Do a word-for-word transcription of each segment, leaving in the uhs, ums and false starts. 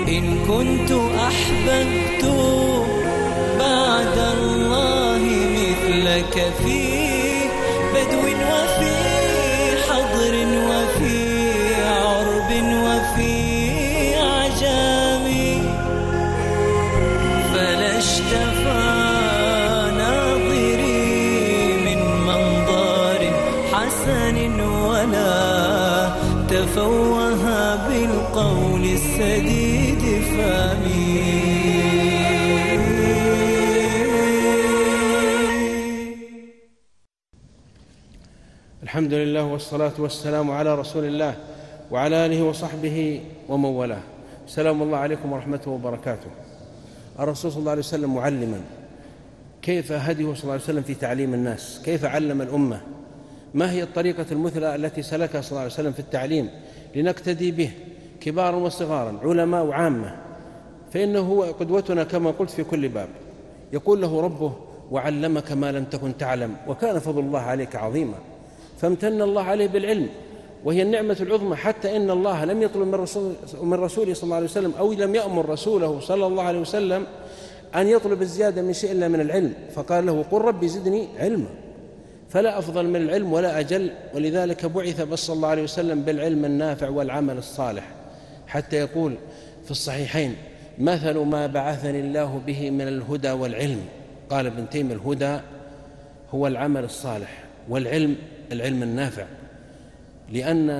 إن كنت أحببت بعد الله مثلك في بدو وفي حضر وفي عرب وفي عجام، فلا اشتفى ناظري من منظر حسن ولا تفوه بالقول السديد فامي. الحمد لله والصلاة والسلام على رسول الله وعلى آله وصحبه ومن والاه. سلام الله عليكم ورحمته وبركاته. الرسول صلى الله عليه وسلم معلما، كيف هديه صلى الله عليه وسلم في تعليم الناس؟ كيف علم الأمة؟ ما هي الطريقة المثلى التي سلكها صلى الله عليه وسلم في التعليم لنقتدي به كبارا وصغارا، علماء وعامة؟ فإنه هو قدوتنا كما قلت في كل باب. يقول له ربه: وعلمك ما لم تكن تعلم وكان فضل الله عليك عظيما. فامتن الله عليه بالعلم، وهي النعمة العظمى، حتى إن الله لم يطلب من, رسول من رسوله صلى الله عليه وسلم، أو لم يأمر رسوله صلى الله عليه وسلم أن يطلب الزيادة من شيء إلا من العلم، فقال له: قل ربي زدني علما. فلا أفضل من العلم ولا أجل، ولذلك بعث صلى الله عليه وسلم بالعلم النافع والعمل الصالح، حتى يقول في الصحيحين: مثل ما بعثني الله به من الهدى والعلم. قال ابن تيمية: الهدى هو العمل الصالح، والعلم العلم النافع، لأن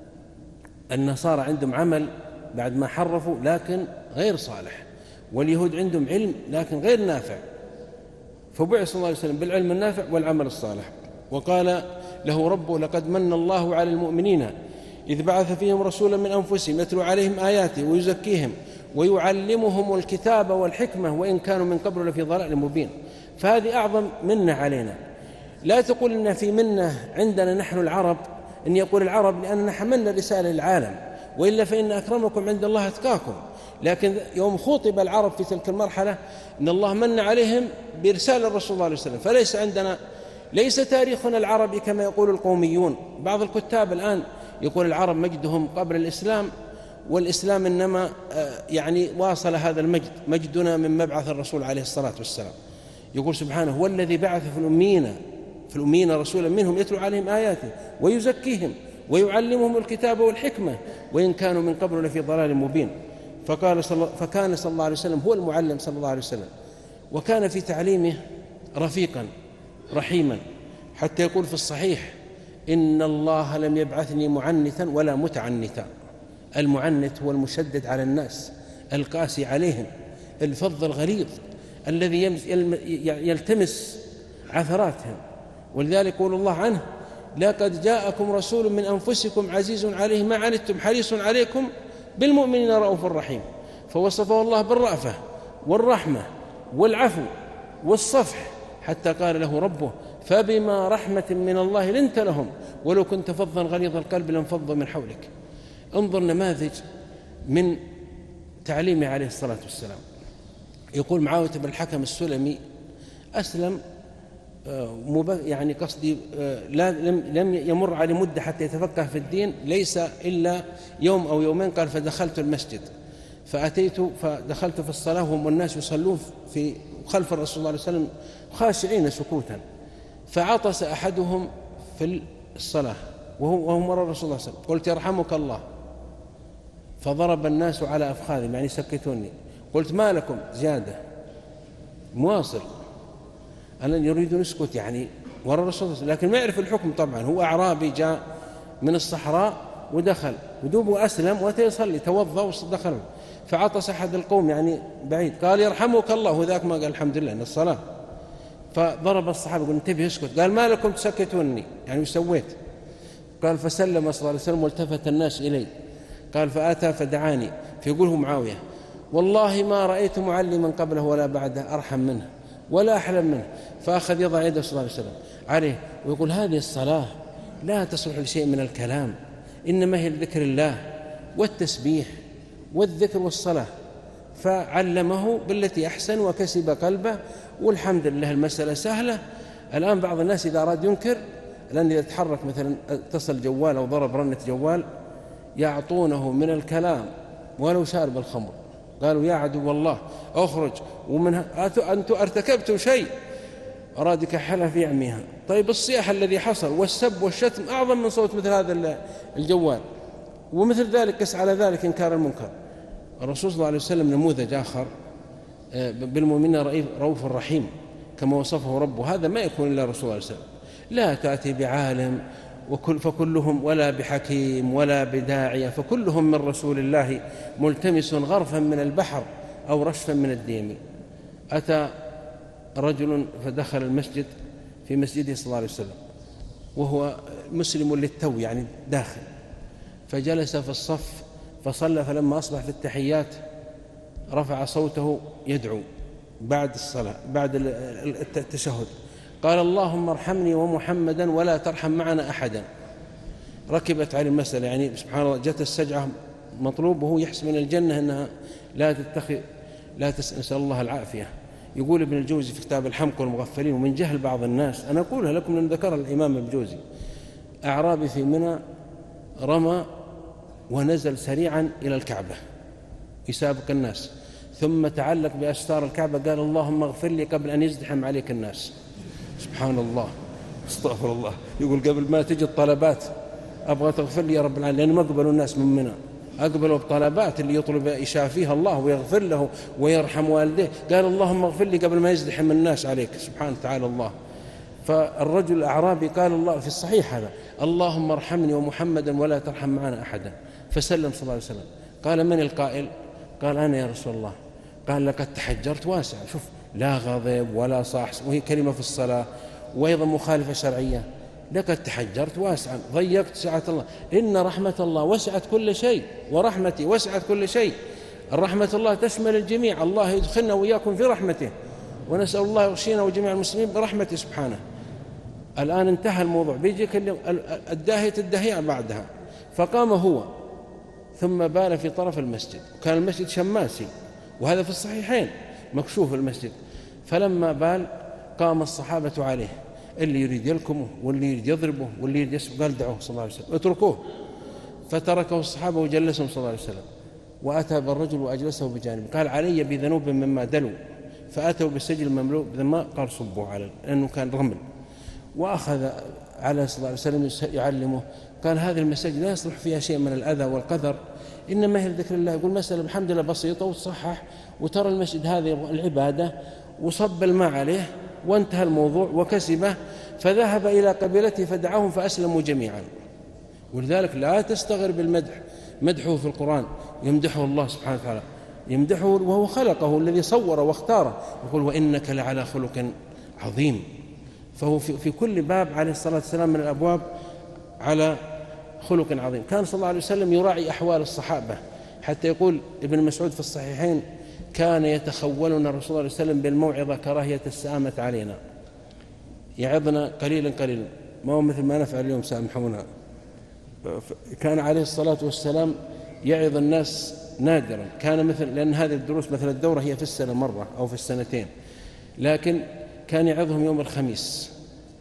النصارى عندهم عمل بعد ما حرفوا لكن غير صالح، واليهود عندهم علم لكن غير نافع، فبعث صلى الله عليه وسلم بالعلم النافع والعمل الصالح. وقال له ربه: لقد من الله على المؤمنين إذ بعث فيهم رسولا من أنفسهم يتلو عليهم آياته ويزكيهم ويعلمهم الكتاب والحكمة وإن كانوا من قبل لفي ضلال مبين. فهذه أعظم منة علينا. لا تقول إن في منة عندنا نحن العرب، إن يقول العرب لأننا حملنا الرسالة للعالم، وإلا فإن أكرمكم عند الله أتقاكم. لكن يوم خطب العرب في تلك المرحلة إن الله من عليهم برسالة الرسول صلى الله عليه وسلم. فليس عندنا، ليس تاريخنا العربي كما يقول القوميون. بعض الكتاب الآن يقول العرب مجدهم قبل الإسلام، والإسلام إنما يعني واصل هذا المجد، مجدنا من مبعث الرسول عليه الصلاة والسلام. يقول سبحانه: هو الذي بعث في الأميين في الأميين رسولا منهم يتلو عليهم آياته ويزكيهم ويعلمهم الكتاب والحكمة وإن كانوا من قبل لفي ضلال مبين. فقال صلى فكان صلى الله عليه وسلم هو المعلم صلى الله عليه وسلم، وكان في تعليمه رفيقا رحيما، حتى يقول في الصحيح: إن الله لم يبعثني معنتا ولا متعنتا. المعنت هو المشدد على الناس، القاسي عليهم، الفظ الغليظ الذي يلتمس عثراتهم. ولذلك يقول الله عنه: لقد جاءكم رسول من أنفسكم عزيز عليه ما عنتم حريص عليكم بالمؤمنين رؤوف رحيم. فوصفه الله بالرأفة والرحمة والعفو والصفح، حتى قال له ربه: فبما رحمة من الله لنت لهم ولو كنت فظا غليظ القلب لانفضوا من حولك. انظر نماذج من تعليمه عليه الصلاة والسلام. يقول معاوية بن الحكم السلمي أسلم يعني قصدي لا لم يمر على مدة حتى يتفقه في الدين، ليس إلا يوم أو يومين. قال: فدخلت المسجد فأتيت فدخلت في الصلاة وهم الناس يصلون في خلف الرسول صلى الله عليه وسلم خاشعين سكوتا، فعطس أحدهم في الصلاة وهو مر الرسول صلى الله عليه وسلم. قلت: يرحمك الله. فضرب الناس على أفخاذهم يعني سكتوني. قلت: ما لكم زيادة؟ مواصل، أنا يريد نسكت يعني ورا الرسول، لكن ما يعرف الحكم طبعا. هو أعرابي جاء من الصحراء ودخل ودوبه أسلم وتيصلي توضأ ودخل، فعطس أحد القوم يعني بعيد، قال: يرحمك الله. وذاك ما قال الحمد لله إن الصلاة. فضرب الصحابة قال: انتبه اسكت. قال: ما لكم تسكتوني يعني وش سويت؟ قال: فسلم صلى الله عليه وسلم والتفت الناس إلي. قال: فأتى فدعاني. فيقوله معاوية: والله ما رأيت معلما قبله ولا بعده أرحم منه ولا أحلم منه. فأخذ يضع يده صلى الله عليه وسلم عليه ويقول: هذه الصلاة لا تصلح لشيء من الكلام، إنما هي لذكر الله والتسبيح والذكر والصلاة. فعلمه بالتي أحسن وكسب قلبه، والحمد لله المسألة سهلة. الآن بعض الناس إذا أراد ينكر، الآن إذا تحرك مثلا اتصل جوال أو ضرب رنة جوال يعطونه من الكلام ولو شارب الخمر، قالوا يا عدو الله أخرج، ومن أنتم ارتكبتم شيء، أراد يكحلها في يعميها. طيب الصياح الذي حصل والسب والشتم أعظم من صوت مثل هذا الجوال، ومثل ذلك قس على ذلك إنكار المنكر. الرسول صلى الله عليه وسلم نموذج آخر، بالمؤمنين رؤوف رحيم كما وصفه ربه، هذا ما يكون إلا الرسول صلى الله عليه وسلم. لا تأتي بعالم وكل فكلهم ولا بحكيم ولا بداعية، فكلهم من رسول الله ملتمس غرفا من البحر أو رشفا من الديم. أتى رجل فدخل المسجد في مسجده صلى الله عليه وسلم وهو مسلم للتو يعني داخل، فجلس في الصف فصلى، فلما أصبح في التحيات رفع صوته يدعو بعد الصلاة بعد التشهد، قال اللهم ارحمني ومحمدا ولا ترحم معنا أحدا. ركبت عليه المسألة، يعني سبحان الله جت السجعة مطلوب وهو يحسب من الجنة أنها لا تتخذ لا تسأل الله العافية. يقول ابن الجوزي في كتاب الحمق والمغفلين، ومن جهل بعض الناس، أنا أقولها لكم لأن ذكر الإمام ابن الجوزي، أعرابي في منى رمى ونزل سريعا إلى الكعبة يسابق الناس، ثم تعلق بأستار الكعبة قال اللهم اغفر لي قبل أن يزدحم عليك الناس. سبحان الله، استغفر الله. يقول قبل ما تجي الطلبات أبغى تغفر لي يا رب العالمين، لأن ما قبلوا الناس من منى، أقبلوا بطلبات اللي يطلب يشافيها الله ويغفر له ويرحم والديه، قال اللهم اغفر لي قبل ما يزدحم الناس عليك. سبحانه وتعالى الله. فالرجل الأعرابي قال الله في الصحيح هذا اللهم ارحمني ومحمدا ولا ترحم معنا أحدا، فسلم صلى الله عليه وسلم. قال من القائل؟ قال أنا يا رسول الله. قال لقد تحجرت واسع، شوف لا غضب ولا صاح، وهي كلمة في الصلاة وأيضا مخالفة شرعية. لقد تحجرت واسعا ضيقت سعة الله، إن رحمة الله وسعت كل شيء ورحمتي وسعت كل شيء. الرحمة الله تشمل الجميع، الله يدخلنا وإياكم في رحمته، ونسأل الله يغشينا وجميع المسلمين برحمته سبحانه. الآن انتهى الموضوع، بيجيك الداهية الدهية بعدها. فقام هو ثم بال في طرف المسجد، وكان المسجد شماسي وهذا في الصحيحين مكشوف المسجد. فلما بال قام الصحابة عليه، اللي يريد يلكمه واللي يريد يضربه واللي يريد يسبه، قال دعوه صلى الله عليه وسلم اتركوه. فتركه الصحابة وجلسهم صلى الله عليه وسلم، وأتى بالرجل وأجلسه بجانبه، قال علي بذنوب مما دلوا، فأتوا بالسجل مملوء بالماء، قال صبوا عليه لأنه كان رمل. وأخذ عليه صلى الله عليه وسلم يعلمه، قال هذه المساجد لا يصلح فيها شيء من الأذى والقذر، إنما هي ذكر الله. يقول مسألة الحمد لله بسيطة وتصحح، وترى المسجد هذه العبادة، وصب الماء عليه وانتهى الموضوع وكسبه. فذهب إلى قبيلته فدعاهم فأسلموا جميعا. ولذلك لا تستغرب المدح، مدحه في القرآن يمدحه الله سبحانه وتعالى، يمدحه وهو خلقه الذي صوره واختاره، يقول وإنك لعلى خلق عظيم. فهو في كل باب عليه الصلاة والسلام من الأبواب على خلق عظيم. كان صلى الله عليه وسلم يراعي أحوال الصحابة، حتى يقول ابن مسعود في الصحيحين كان يتخولنا الرسول صلى الله عليه وسلم بالموعظة كراهية السآمة علينا، يعظنا قليلا قليلا، ما هو مثل ما نفعل اليوم سامحونا. كان عليه الصلاة والسلام يعظ الناس نادرا، كان مثل لأن هذه الدروس مثل الدورة هي في السنة مرة أو في السنتين، لكن كان يعظهم يوم الخميس.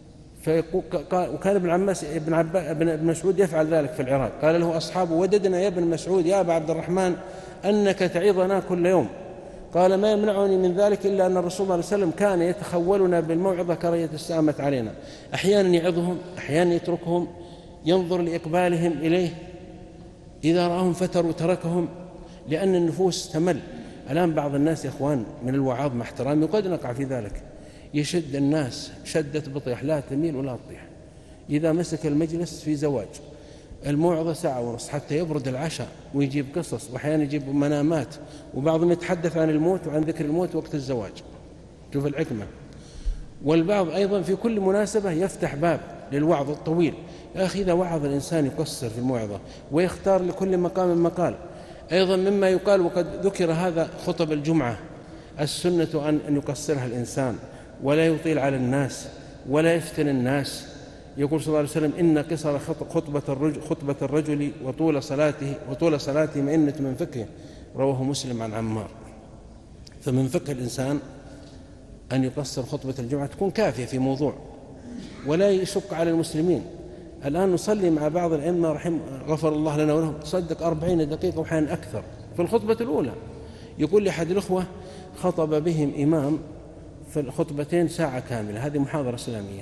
وكان ابن عماس ابن عباس ابن مسعود يفعل ذلك في العراق، قال له أصحابه وددنا يا ابن مسعود يا أبا عبد الرحمن أنك تعظنا كل يوم. قال ما يمنعني من ذلك إلا أن الرسول صلى الله عليه وسلم كان يتخولنا بالموعظة كراهية السآمة علينا، أحيانا يعظهم أحيانا يتركهم، ينظر لإقبالهم إليه، إذا رأهم فتروا تركهم، لأن النفوس تمل. الآن بعض الناس يا إخوان من الوعاظ مع احترامي وقد نقع في ذلك، يشد الناس شدة بطيح لا تميل ولا تطيح. إذا مسك المجلس في زواج الموعظة ساعة ونص حتى يبرد العشاء، ويجيب قصص وأحيانا يجيب منامات، وبعضهم يتحدث عن الموت وعن ذكر الموت وقت الزواج. شوف الحكمة. والبعض أيضا في كل مناسبة يفتح باب للوعظ الطويل. يا أخي إذا وعظ الإنسان يقصر في الموعظة ويختار لكل مقام مقال. أيضا مما يقال وقد ذكر هذا خطب الجمعة، السنة أن يقصرها الإنسان ولا يطيل على الناس ولا يفتن الناس. يقول صلى الله عليه وسلم إن قصر خطبة الرجل, خطبة الرجل وطول صلاته وطول صلاته مئنة من فقهه، رواه مسلم عن عمار. فمن فقه الإنسان أن يقصر خطبة الجمعة تكون كافية في موضوع ولا يشق على المسلمين. الآن نصلي مع بعض الأئمة رحمه غفر الله لنا ولهم، تصدق أربعين دقيقة وحين أكثر في الخطبة الأولى، يقول لي أحد الأخوة خطب بهم إمام في الخطبتين ساعة كاملة، هذه محاضرة إسلامية،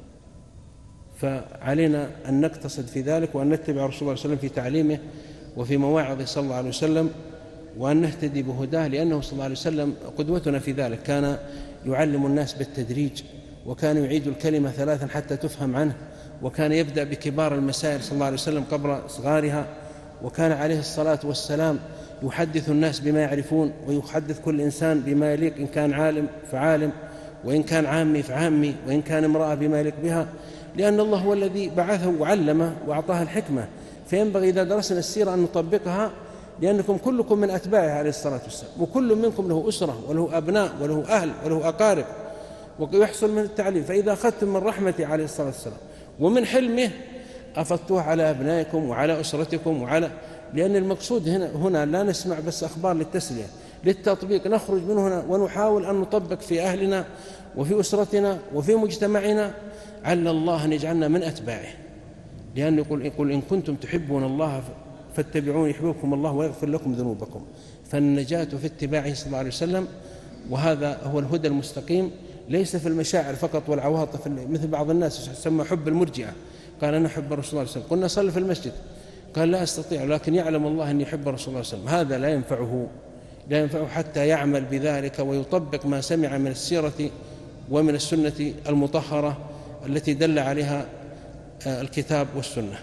فعلينا أن نقتصد في ذلك وأن نتبع رسول الله صلى الله عليه وسلم في تعليمه وفي مواعظه صلى الله عليه وسلم، وأن نهتدي بهداه، لأنه صلى الله عليه وسلم قدوتنا في ذلك. كان يعلم الناس بالتدريج، وكان يعيد الكلمة ثلاثا حتى تفهم عنه، وكان يبدأ بكبار المسائل صلى الله عليه وسلم قبل صغارها، وكان عليه الصلاة والسلام يحدث الناس بما يعرفون، ويحدث كل إنسان بما يليق، إن كان عالم فعالم، وإن كان عامي فعامي، وإن كان امرأة بما يليق بها، لأن الله هو الذي بعثه وعلمه وأعطاه الحكمة. فينبغي إذا درسنا السيرة أن نطبقها، لأنكم كلكم من أتباعه عليه الصلاة والسلام، وكل منكم له أسرة وله أبناء وله أهل وله أقارب، ويحصل من التعليم. فإذا أخذتم من رحمته عليه الصلاة والسلام ومن حلمه أفضتوه على أبنائكم وعلى أسرتكم وعلى، لأن المقصود هنا, هنا لا نسمع بس أخبار للتسلية، للتطبيق، نخرج من هنا ونحاول أن نطبق في أهلنا وفي أسرتنا وفي مجتمعنا، عل الله أن يجعلنا من أتباعه، لأنه يقول, يقول إن كنتم تحبون الله فاتبعون يحببكم الله ويغفر لكم ذنوبكم. فالنجاة في اتباعه صلى الله عليه وسلم، وهذا هو الهدى المستقيم، ليس في المشاعر فقط والعواطف، مثل بعض الناس يسمى حب المرجئة، قال أنا أحب رسول الله صلى الله عليه وسلم، قلنا صلي في المسجد، قال لا أستطيع، لكن يعلم الله أن يحب رسول الله صلى الله عليه وسلم. هذا لا ينفعه لا ينفعه حتى يعمل بذلك ويطبق ما سمع من السيرة ومن السنة المطهرة التي دل عليها الكتاب والسنة.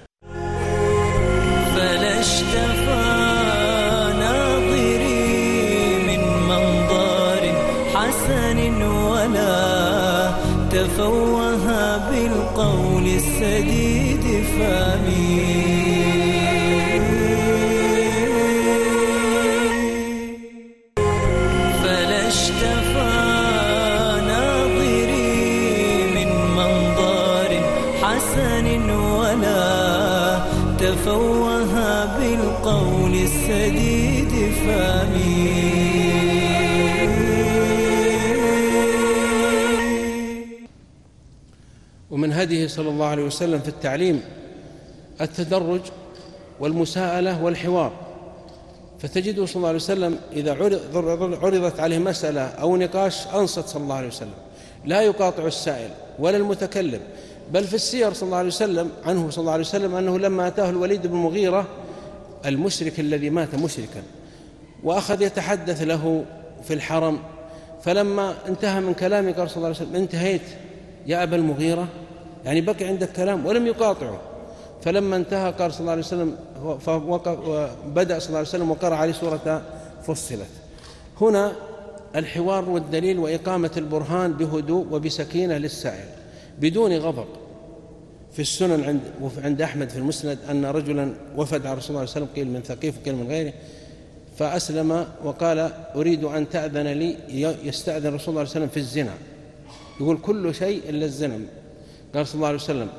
فلا اشتفى ناظري من منظر حسن ولا تفوه بالقول السديد فامي. فلا اشتفى ناظري من منظر حسن ولا تفوه بالقول السديد فامي. ومن هديه صلى الله عليه وسلم في التعليم التدرج والمساءلة والحوار، فتجده صلى الله عليه وسلم إذا عرضت عليه مسألة أو نقاش أنصت صلى الله عليه وسلم، لا يقاطع السائل ولا المتكلم. بل في السير صلى الله عليه وسلم عنه صلى الله عليه وسلم أنه لما أتاه الوليد بن المغيرة المشرك الذي مات مشركا وأخذ يتحدث له في الحرم، فلما انتهى من كلامه قال صلى الله عليه وسلم انتهيت يا أبا المغيرة، يعني بقي عندك كلام، ولم يقاطعه. فلما انتهى قال صلى الله عليه وسلم بدأ صلى الله عليه وسلم وقرأ عليه سورة فصلت. هنا الحوار والدليل وإقامة البرهان بهدوء وبسكينة للسائل بدون غضب. في السنن عند عند أحمد في المسند أن رجلا وفد على رسول الله صلى الله عليه وسلم، قيل من ثقيف وقيل من غيره، فأسلم وقال أريد أن تأذن لي. يستأذن رسول الله صلى الله عليه وسلم في الزنا، يقول كل شيء إلا الزنا. قال صلى الله عليه وسلم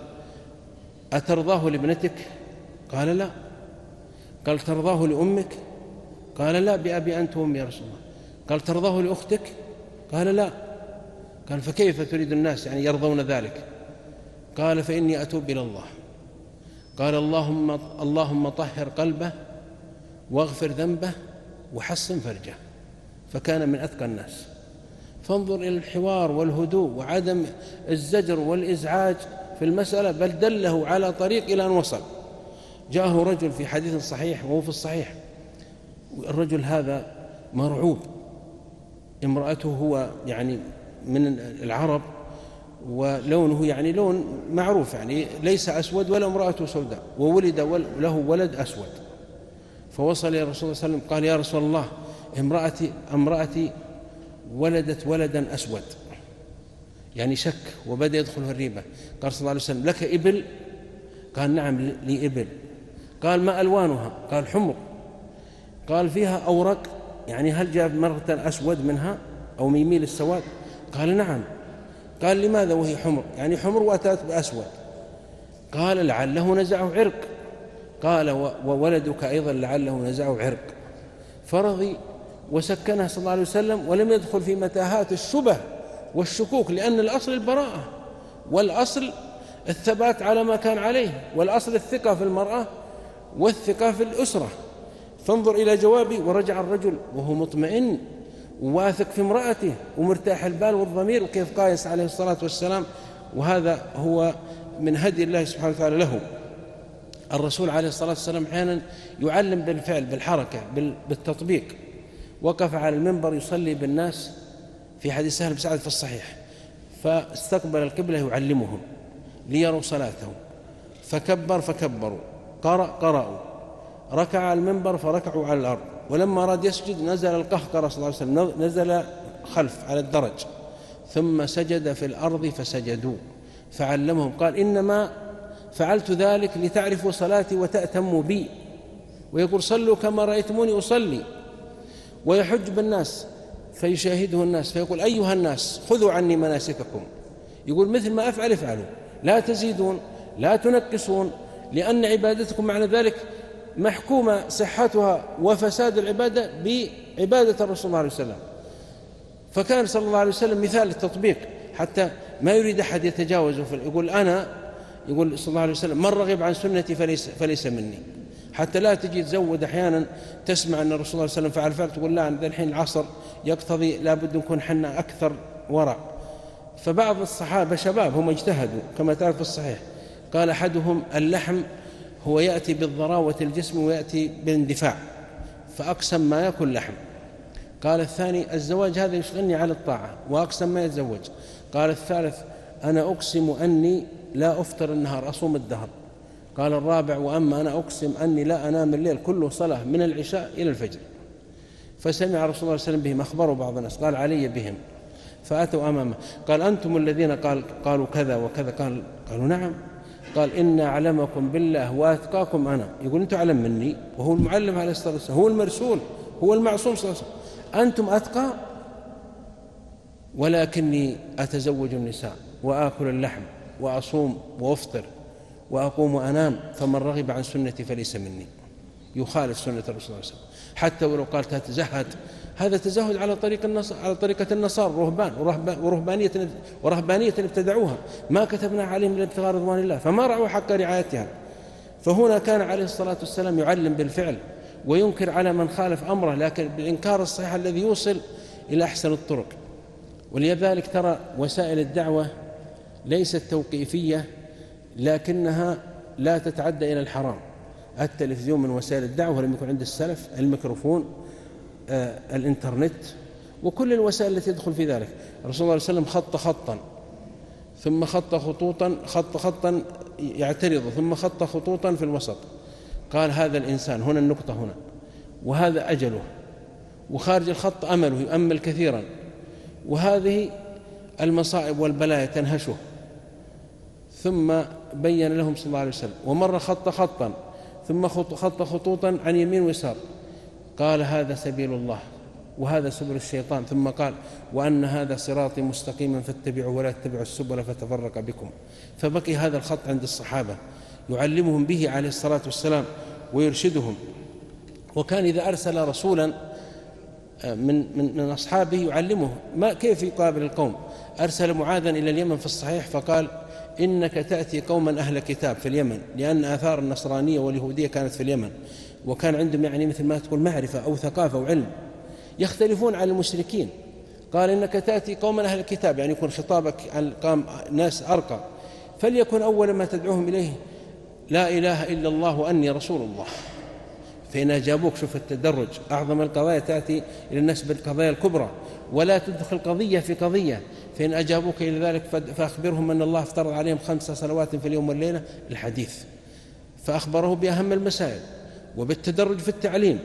أترضاه لابنتك؟ قال لا. قال ترضاه لأمك؟ قال لا، بأبي أنت وأمي يا رسول الله. قال ترضاه لأختك؟ قال لا. قال فكيف تريد الناس يعني يرضون ذلك؟ قال فإني أتوب إلى الله. قال اللهم اللهم طهر قلبه واغفر ذنبه وحسن فرجه، فكان من أتقى الناس. فانظر إلى الحوار والهدوء وعدم الزجر والإزعاج في المسألة، بل دله على طريق إلى أن وصل. جاءه رجل في حديث صحيح وهو في الصحيح، الرجل هذا مرعوب، امرأته هو يعني من العرب ولونه يعني لون معروف، يعني ليس أسود ولا امرأته سوداء، وولد له ولد أسود. فوصل إلى الرسول صلى الله عليه وسلم قال يا رسول الله امرأتي, امرأتي ولدت ولدا أسود، يعني شك وبدأ يدخل في الريبة. قال صلى الله عليه وسلم لك إبل؟ قال نعم لي إبل. قال ما ألوانها؟ قال حمر. قال فيها أورق، يعني هل جاء مرة أسود منها أو يميل السواد؟ قال نعم. قال لماذا وهي حمر؟ يعني حمر وأتت بأسود. قال لعله نزعه عرق. قال وولدك أيضا لعله نزعه عرق. فرضي وسكنها صلى الله عليه وسلم ولم يدخل في متاهات الشبه والشكوك، لأن الأصل البراءة والأصل الثبات على ما كان عليه، والأصل الثقة في المرأة والثقة في الأسرة. فانظر إلى جوابي. ورجع الرجل وهو مطمئن وواثق في امرأته ومرتاح البال والضمير، وكيف قايس عليه الصلاة والسلام. وهذا هو من هدي الله سبحانه وتعالى له. الرسول عليه الصلاة والسلام أحيانا يعلم بالفعل، بالحركة، بالتطبيق. وقف على المنبر يصلي بالناس في حديث سهل بن سعد في الصحيح، فاستقبل القبلة يعلمهم ليروا صلاته، فكبر فكبروا، قرأ قرأوا، ركع على المنبر فركعوا على الأرض، ولما أراد يسجد نزل القهقرة صلى الله عليه وسلم، نزل خلف على الدرج، ثم سجد في الأرض فسجدوا، فعلمهم قال إنما فعلت ذلك لتعرفوا صلاتي وتأتموا بي. ويقول صلوا كما رأيتموني أصلي. ويحج بالناس فيشاهده الناس فيقول أيها الناس خذوا عني مناسككم، يقول مثل ما أفعل افعلوا، لا تزيدون لا تنقصون، لأن عبادتكم معنى ذلك محكومة صحتها وفساد العبادة بعبادة الرسول صلى الله عليه وسلم. فكان صلى الله عليه وسلم مثال للتطبيق، حتى ما يريد أحد يتجاوزه. يقول أنا يقول صلى الله عليه وسلم من رغب عن سنتي فليس, فليس مني، حتى لا تجي تزود. أحيانا تسمع أن الرسول صلى الله عليه وسلم فعل فعل تقول لا عند الحين العصر يقتضي لابد نكون حنا أكثر ورع. فبعض الصحابة شباب هم اجتهدوا كما تعرف في الصحيح، قال أحدهم اللحم هو يأتي بالضراوة الجسم ويأتي بالاندفاع، فأقسم ما يأكل لحم. قال الثاني الزواج هذا يشغلني على الطاعة وأقسم ما يتزوج. قال الثالث أنا أقسم أني لا أفطر النهار أصوم الدهر. قال الرابع وأما أنا أقسم أني لا أنام الليل كله صلاة من العشاء إلى الفجر. فسمع رسول الله صلى الله عليه وسلم بهم، أخبروا بعض الناس، قال علي بهم، فأتوا أمامه قال أنتم الذين قال قالوا كذا وكذا؟ قال قالوا نعم. قال إن أعلمكم بالله وأتقاكم أنا. يقول أنتم أعلم مني، وهو المعلم عليه الصلاة والسلام، هو المرسول، هو المعصوم صلى الله عليه وسلم. أنتم أتقى، ولكني أتزوج النساء وآكل اللحم وأصوم وأفطر وأقوم وأنام، فمن رغب عن سنتي فليس مني. يخالف سنة الرسول صلى الله عليه وسلم. حتى ولو قال تتزهد، هذا تزهد على طريق النص... على طريقة النصارى الرهبان ورهبانية ورهبانية ابتدعوها، ما كتبنا عليهم إلا ابتغاء رضوان الله، فما رعوا حق رعايتها. فهنا كان عليه الصلاة والسلام يعلم بالفعل وينكر على من خالف أمره، لكن بالإنكار الصحيح الذي يوصل إلى أحسن الطرق. ولذلك ترى وسائل الدعوة ليست توقيفية، لكنها لا تتعدى إلى الحرام. التلفزيون من وسائل الدعوة لم يكن عند السلف، الميكروفون، آه، الإنترنت، وكل الوسائل التي يدخل في ذلك. الرسول صلى الله عليه وسلم خط خطا ثم خط خطوطا خط خطا يعترض ثم خط خطوطا في الوسط، قال هذا الإنسان هنا النقطة هنا، وهذا أجله، وخارج الخط أمله يؤمل كثيرا، وهذه المصائب والبلايا تنهشه. ثم بين لهم صلى الله عليه وسلم. ومر خط خطا ثم خط خطوطا عن يمين ويسار، قال هذا سبيل الله وهذا سبل الشيطان، ثم قال وأن هذا صراطي مستقيما فاتبعوا ولا تتبعوا السبل فتفرق بكم. فبقي هذا الخط عند الصحابة يعلمهم به عليه الصلاة والسلام ويرشدهم. وكان إذا أرسل رسولا من, من, من أصحابه يعلمه ما كيف يقابل القوم. أرسل معاذا إلى اليمن في الصحيح فقال إنك تأتي قوما أهل كتاب في اليمن، لأن آثار النصرانية واليهودية كانت في اليمن، وكان عندهم يعني مثل ما تقول معرفة أو ثقافة وعلم، يختلفون عن المشركين. قال إنك تأتي قوما أهل الكتاب، يعني يكون خطابك عن قام ناس أرقى، فليكن أول ما تدعوهم إليه لا إله إلا الله وأني رسول الله. فإن أجابوك، شوف التدرج، أعظم القضايا تأتي إلى الناس بالقضايا الكبرى، ولا تدخل قضية في قضية. فإن أجابوك إلى ذلك فأخبرهم أن الله افترض عليهم خمس صلوات في اليوم والليلة الحديث. فأخبره بأهم المسائل وبالتدرج في التعليم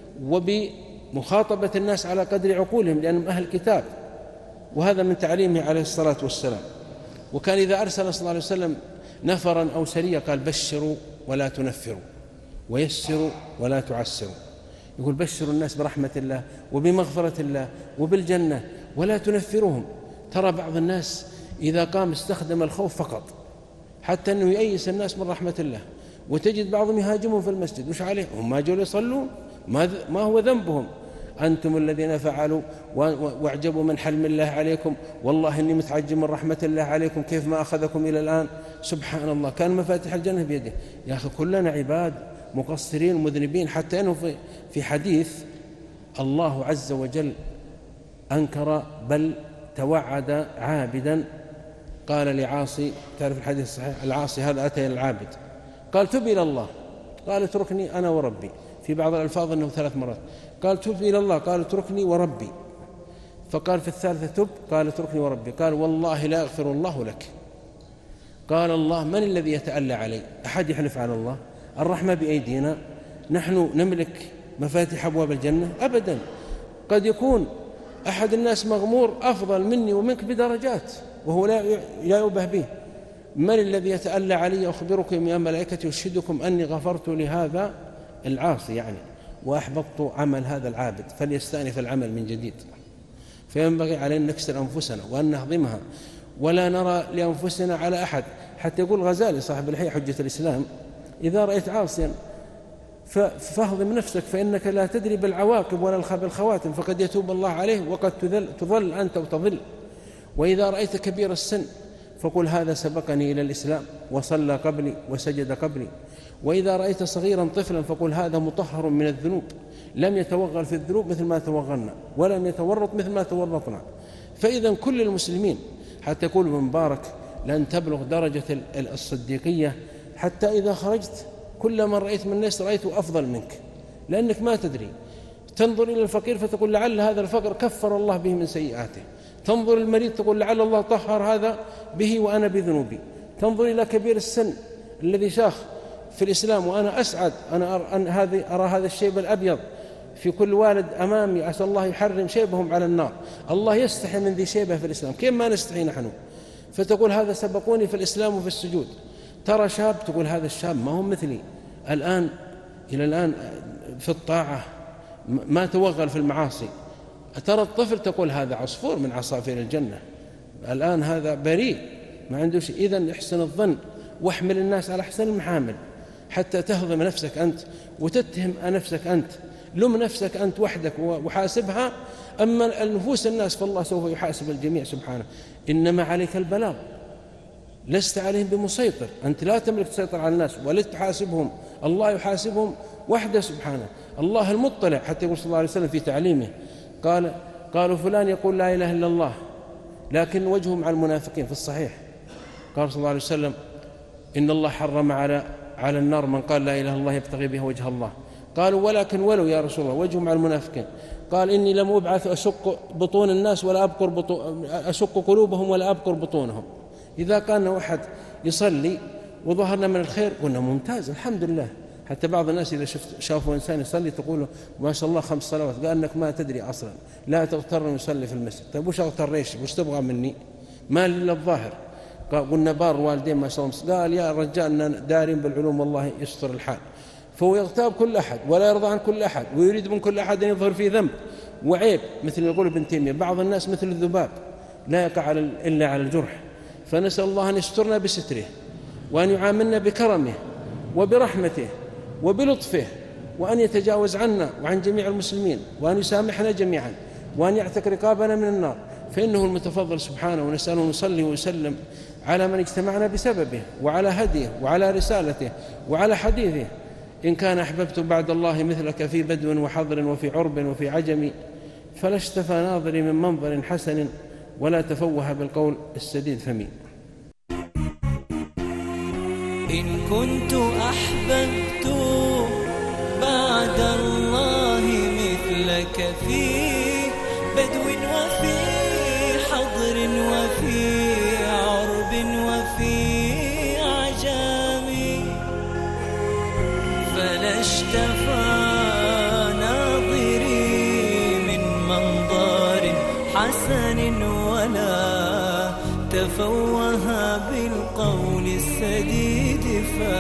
وبمخاطبة الناس على قدر عقولهم لأنهم أهل كتاب، وهذا من تعليمه عليه الصلاة والسلام. وكان إذا أرسل صلى الله عليه وسلم نفرا أو سرية قال بشروا ولا تنفروا ويسروا ولا تعسروا. يقول بشروا الناس برحمة الله وبمغفرة الله وبالجنة ولا تنفرهم. ترى بعض الناس إذا قام استخدم الخوف فقط حتى أنه يأيس الناس من رحمة الله، وتجد بعضهم يهاجمهم في المسجد. وش عليه؟ هم ما جوا يصلون، ما هو ذنبهم؟ أنتم الذين فعلوا واعجبوا من حلم الله عليكم، والله إني متعجب من رحمة الله عليكم، كيف ما أخذكم إلى الآن؟ سبحان الله، كان مفاتيح الجنة بيده. يا أخي كلنا عباد مقصرين مذنبين، حتى أنه في في حديث الله عز وجل أنكر بل توعد عابدا، قال لعاصي، تعرف الحديث الصحيح، العاصي هذا أتى إلى العابد قال تب إلى الله، قال اتركني أنا وربي، في بعض الألفاظ أنه ثلاث مرات قال تب إلى الله، قال اتركني وربي، فقال في الثالثة تب، قال اتركني وربي، قال والله لا يغفر الله لك. قال الله من الذي يتألى علي؟ أحد يحلف على الله؟ الرحمة بأيدينا، نحن نملك مفاتيح أبواب الجنة؟ أبدا. قد يكون أحد الناس مغمور أفضل مني ومنك بدرجات وهو لا يؤبه به. من الذي يتألى علي؟ أخبركم يا ملائكتي أشهدكم أني غفرت لهذا العاصي يعني وأحبطت عمل هذا العابد، فليستأنف العمل من جديد. فينبغي علينا أن نكسر أنفسنا وأن نهضمها ولا نرى لأنفسنا على أحد. حتى يقول غزالي صاحب الحياة حجة الإسلام إذا رأيت عاصيا فاهضم نفسك فإنك لا تدري بالعواقب ولا بالخواتم، فقد يتوب الله عليه وقد تظل أنت وتظل. وإذا رأيت كبير السن فقل هذا سبقني إلى الإسلام وصلى قبلي وسجد قبلي. وإذا رأيت صغيرا طفلا فقل هذا مطهر من الذنوب، لم يتوغل في الذنوب مثل ما توغلنا ولم يتورط مثل ما تورطنا. فإذا كل المسلمين، حتى يقول ابن مبارك لن تبلغ درجة الصديقية حتى إذا خرجت كل من رأيت من الناس رأيته أفضل منك، لأنك ما تدري. تنظر إلى الفقير فتقول لعل هذا الفقر كفر الله به من سيئاته، تنظر المريض تقول لعل الله طهر هذا به وأنا بذنوبي، تنظر إلى كبير السن الذي شاخ في الإسلام وأنا أسعد أنا أرى, أن هذه أرى هذا الشيب الأبيض في كل والد أمامي، عسى الله يحرم شيبهم على النار. الله يستحي من ذي شيبه في الإسلام، كيف ما نستحي نحن؟ فتقول هذا سبقوني في الإسلام وفي السجود. ترى شاب تقول هذا الشاب ما هم مثلي الآن إلى الآن في الطاعة ما توغل في المعاصي. ترى الطفل تقول هذا عصفور من عصافير الجنة، الآن هذا بريء ما عنده شيء. إذن احسن الظن واحمل الناس على أحسن المحامل حتى تهضم نفسك أنت وتتهم نفسك أنت، لم نفسك أنت وحدك وحاسبها. أما النفوس الناس فالله سوف يحاسب الجميع سبحانه. إنما عليك البلاغ، لست عليهم بمسيطر، أنت لا تملك تسيطر على الناس ولا تحاسبهم، الله يحاسبهم وحده سبحانه. الله المطلع، حتى يقول صلى الله عليه وسلم في تعليمه قال قالوا فلان يقول لا إله إلا الله لكن وجهه مع المنافقين في الصحيح. قال صلى الله عليه وسلم إن الله حرم على على النار من قال لا إله إلا الله يبتغي بها وجه الله. قالوا ولكن ولو يا رسول الله وجهه مع المنافقين. قال إني لم أبعث أشق بطون الناس ولا أبقر بطون أشق قلوبهم ولا أبقر بطونهم. إذا كان واحد يصلي وظهرنا من الخير قلنا ممتاز الحمد لله. حتى بعض الناس إذا شفت شافوا إنسان يصلي تقول ما شاء الله خمس صلوات، قال أنك ما تدري أصلا، لا تغتر أن يصلي في المسجد. طيب وش أغتر إيش؟ وش تبغى مني؟ ما إلا الظاهر. قلنا بار والدين ما شاء الله، قال يا رجال دارين بالعلوم والله يستر الحال. فهو يغتاب كل أحد ولا يرضى عن كل أحد ويريد من كل أحد أن يظهر فيه ذنب وعيب، مثل يقول ابن تيمية بعض الناس مثل الذباب لا يقع إلا على الجرح. فنسأل الله أن يسترنا بستره وأن يعاملنا بكرمه وبرحمته وبلطفه، وأن يتجاوز عنا وعن جميع المسلمين، وأن يسامحنا جميعا، وأن يعتق رقابنا من النار، فإنه المتفضل سبحانه. ونسأله نصلي ويسلم على من اجتمعنا بسببه وعلى هديه وعلى رسالته وعلى حديثه. إن كان أحببت بعد الله مثلك في بدو وحضر وفي عرب وفي عجم، فلا اشتفى ناظري من منظر حسن ولا تفوه بالقول السديد فمي. إن كنت أحببت بعد الله مثلك في بدو وفي حضر وفي عرب وفي عجم، فلا اشتفى ناظري من منظر حسن ولا تفوه بالقول السديد فمي.